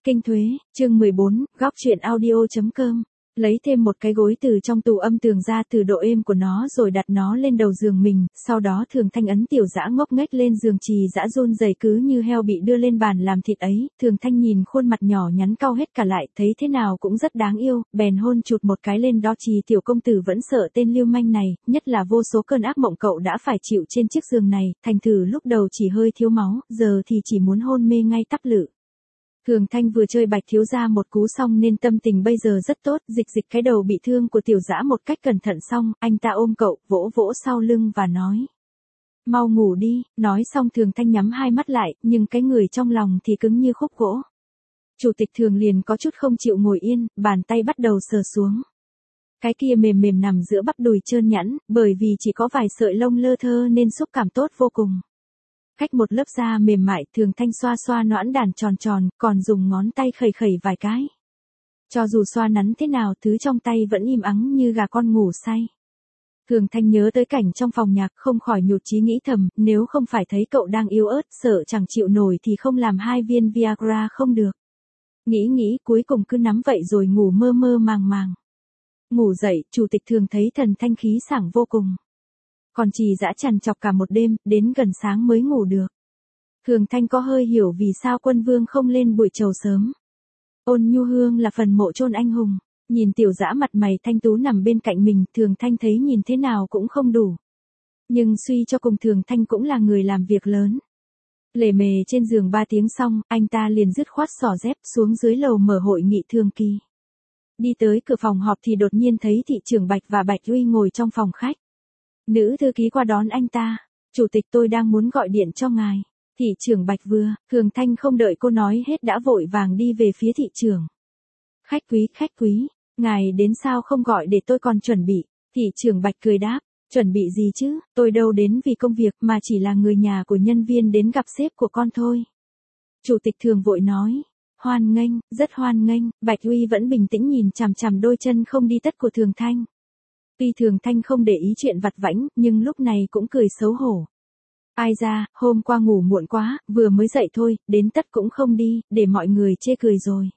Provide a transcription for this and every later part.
Kinh Thuế, chương 14, góc truyện audio.com. Lấy thêm một cái gối từ trong tủ âm tường ra từ độ êm của nó rồi đặt nó lên đầu giường mình, sau đó Thường Thanh ấn Tiểu Dã ngốc nghếch lên giường, Trì Dã run rẩy cứ như heo bị đưa lên bàn làm thịt ấy. Thường Thanh nhìn khuôn mặt nhỏ nhắn cau hết cả lại, thấy thế nào cũng rất đáng yêu, bèn hôn chụt một cái lên đó. Trì tiểu công tử vẫn sợ tên lưu manh này, nhất là vô số cơn ác mộng cậu đã phải chịu trên chiếc giường này, thành thử lúc đầu chỉ hơi thiếu máu, giờ thì chỉ muốn hôn mê ngay tắp lự. Thường Thanh vừa chơi Bạch thiếu gia một cú xong nên tâm tình bây giờ rất tốt, dịch dịch cái đầu bị thương của Tiểu Dã một cách cẩn thận xong, anh ta ôm cậu, vỗ vỗ sau lưng và nói: mau ngủ đi. Nói xong Thường Thanh nhắm hai mắt lại, nhưng cái người trong lòng thì cứng như khúc gỗ. Chủ tịch Thường liền có chút không chịu ngồi yên, bàn tay bắt đầu sờ xuống. Cái kia mềm mềm nằm giữa bắp đùi trơn nhẵn, bởi vì chỉ có vài sợi lông lơ thơ nên xúc cảm tốt vô cùng. Cách một lớp da mềm mại, Thường Thanh xoa xoa noãn đàn tròn tròn, còn dùng ngón tay khẩy khẩy vài cái. Cho dù xoa nắn thế nào, thứ trong tay vẫn im ắng như gà con ngủ say. Thường Thanh nhớ tới cảnh trong phòng nhạc, không khỏi nhụt chí nghĩ thầm, nếu không phải thấy cậu đang yếu ớt, sợ chẳng chịu nổi thì không làm 2 viên Viagra không được. Nghĩ cuối cùng cứ nắm vậy rồi ngủ mơ mơ màng màng. Ngủ dậy, Chủ tịch Thường thấy thần thanh khí sảng vô cùng. Còn Trì Dã trằn trọc cả một đêm, đến gần sáng mới ngủ được. Thường Thanh có hơi hiểu vì sao Quân Vương không lên buổi chầu sớm. Ôn Nhu Hương là phần mộ chôn anh hùng. Nhìn Tiểu Dã mặt mày thanh tú nằm bên cạnh mình, Thường Thanh thấy nhìn thế nào cũng không đủ. Nhưng suy cho cùng Thường Thanh cũng là người làm việc lớn. Lề mề trên giường 3 tiếng xong, anh ta liền dứt khoát xỏ dép xuống dưới lầu mở hội nghị thường kỳ. Đi tới cửa phòng họp thì đột nhiên thấy thị trưởng Bạch và Bạch Uy ngồi trong phòng khách. Nữ thư ký qua đón anh ta. Chủ tịch, tôi đang muốn gọi điện cho ngài. Thị trưởng Bạch vừa, Thường Thanh không đợi cô nói hết đã vội vàng đi về phía thị trưởng. Khách quý, ngài đến sao không gọi để tôi còn chuẩn bị. Thị trưởng Bạch cười đáp, chuẩn bị gì chứ, tôi đâu đến vì công việc mà chỉ là người nhà của nhân viên đến gặp sếp của con thôi. Chủ tịch Thường vội nói, hoan nghênh, rất hoan nghênh. Bạch Uy vẫn bình tĩnh nhìn chằm chằm đôi chân không đi tất của Thường Thanh. Tuy Thường Thanh không để ý chuyện vặt vãnh, nhưng lúc này cũng cười xấu hổ. Ai ra, hôm qua ngủ muộn quá, vừa mới dậy thôi, đến tất cũng không đi, để mọi người chê cười rồi.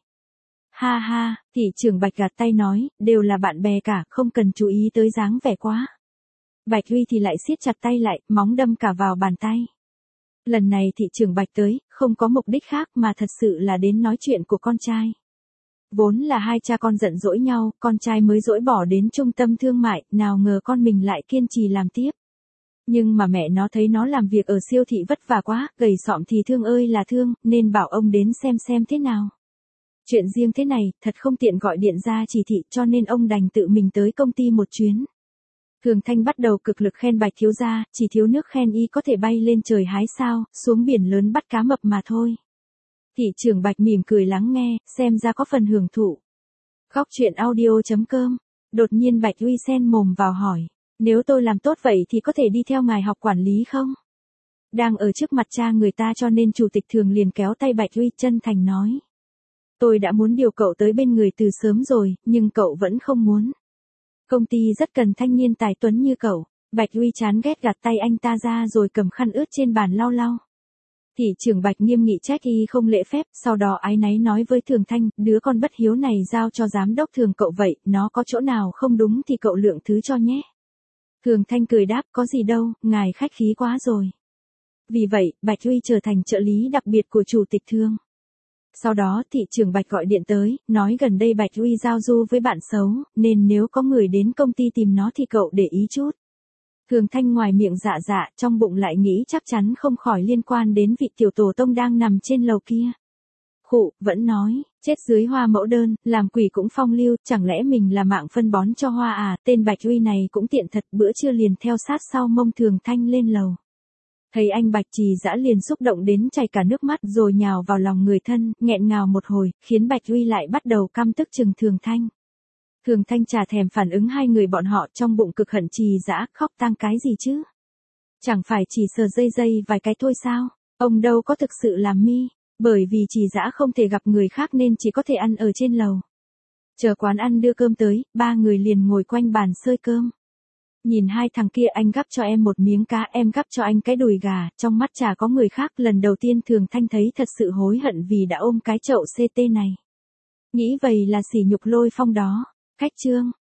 Ha ha, thị trưởng Bạch gạt tay nói, đều là bạn bè cả, không cần chú ý tới dáng vẻ quá. Bạch Uy thì lại siết chặt tay lại, móng đâm cả vào bàn tay. Lần này thị trưởng Bạch tới, không có mục đích khác mà thật sự là đến nói chuyện của con trai. Vốn là hai cha con giận dỗi nhau, con trai mới dỗi bỏ đến trung tâm thương mại, nào ngờ con mình lại kiên trì làm tiếp. Nhưng mà mẹ nó thấy nó làm việc ở siêu thị vất vả quá, gầy xọm thì thương ơi là thương, nên bảo ông đến xem thế nào. Chuyện riêng thế này, thật không tiện gọi điện ra chỉ thị, cho nên ông đành tự mình tới công ty một chuyến. Thường Thanh bắt đầu cực lực khen Bạch thiếu gia, chỉ thiếu nước khen y có thể bay lên trời hái sao, xuống biển lớn bắt cá mập mà thôi. Thị trưởng Bạch mỉm cười lắng nghe, xem ra có phần hưởng thụ. Góc truyện audio.com. Đột nhiên Bạch Uy xen mồm vào hỏi, nếu tôi làm tốt vậy thì có thể đi theo ngài học quản lý không? Đang ở trước mặt cha người ta cho nên Chủ tịch Thường liền kéo tay Bạch Uy chân thành nói. Tôi đã muốn điều cậu tới bên người từ sớm rồi, nhưng cậu vẫn không muốn. Công ty rất cần thanh niên tài tuấn như cậu. Bạch Uy chán ghét gạt tay anh ta ra rồi cầm khăn ướt trên bàn lau lau. Thị trưởng Bạch nghiêm nghị trách y không lễ phép, sau đó áy náy nói với Thường Thanh, đứa con bất hiếu này giao cho giám đốc Thường cậu vậy, nó có chỗ nào không đúng thì cậu lượng thứ cho nhé. Thường Thanh cười đáp, có gì đâu, ngài khách khí quá rồi. Vì vậy, Bạch Uy trở thành trợ lý đặc biệt của Chủ tịch Thường. Sau đó thị trưởng Bạch gọi điện tới, nói gần đây Bạch Uy giao du với bạn xấu, nên nếu có người đến công ty tìm nó thì cậu để ý chút. Thường Thanh ngoài miệng dạ, trong bụng lại nghĩ chắc chắn không khỏi liên quan đến vị tiểu tổ tông đang nằm trên lầu kia. Khụ, vẫn nói, chết dưới hoa mẫu đơn, làm quỷ cũng phong lưu, chẳng lẽ mình là mạng phân bón cho hoa à, tên Bạch Uy này cũng tiện thật, bữa trưa liền theo sát sau mông Thường Thanh lên lầu. Thấy anh Bạch, Trì Dã liền xúc động đến chảy cả nước mắt rồi nhào vào lòng người thân, nghẹn ngào một hồi, khiến Bạch Uy lại bắt đầu căm tức chừng Thường Thanh. Thường Thanh chả thèm phản ứng hai người bọn họ, trong bụng cực hận Trì Dã, khóc tang cái gì chứ? Chẳng phải chỉ sờ dây vài cái thôi sao? Ông đâu có thực sự làm mi, bởi vì Trì Dã không thể gặp người khác nên chỉ có thể ăn ở trên lầu. Chờ quán ăn đưa cơm tới, ba người liền ngồi quanh bàn xơi cơm. Nhìn hai thằng kia, anh gắp cho em một miếng cá, em gắp cho anh cái đùi gà, trong mắt chả có người khác. Lần đầu tiên Thường Thanh thấy thật sự hối hận vì đã ôm cái chậu CT này. Nghĩ vậy là sỉ nhục Lôi Phong đó. Khách chương.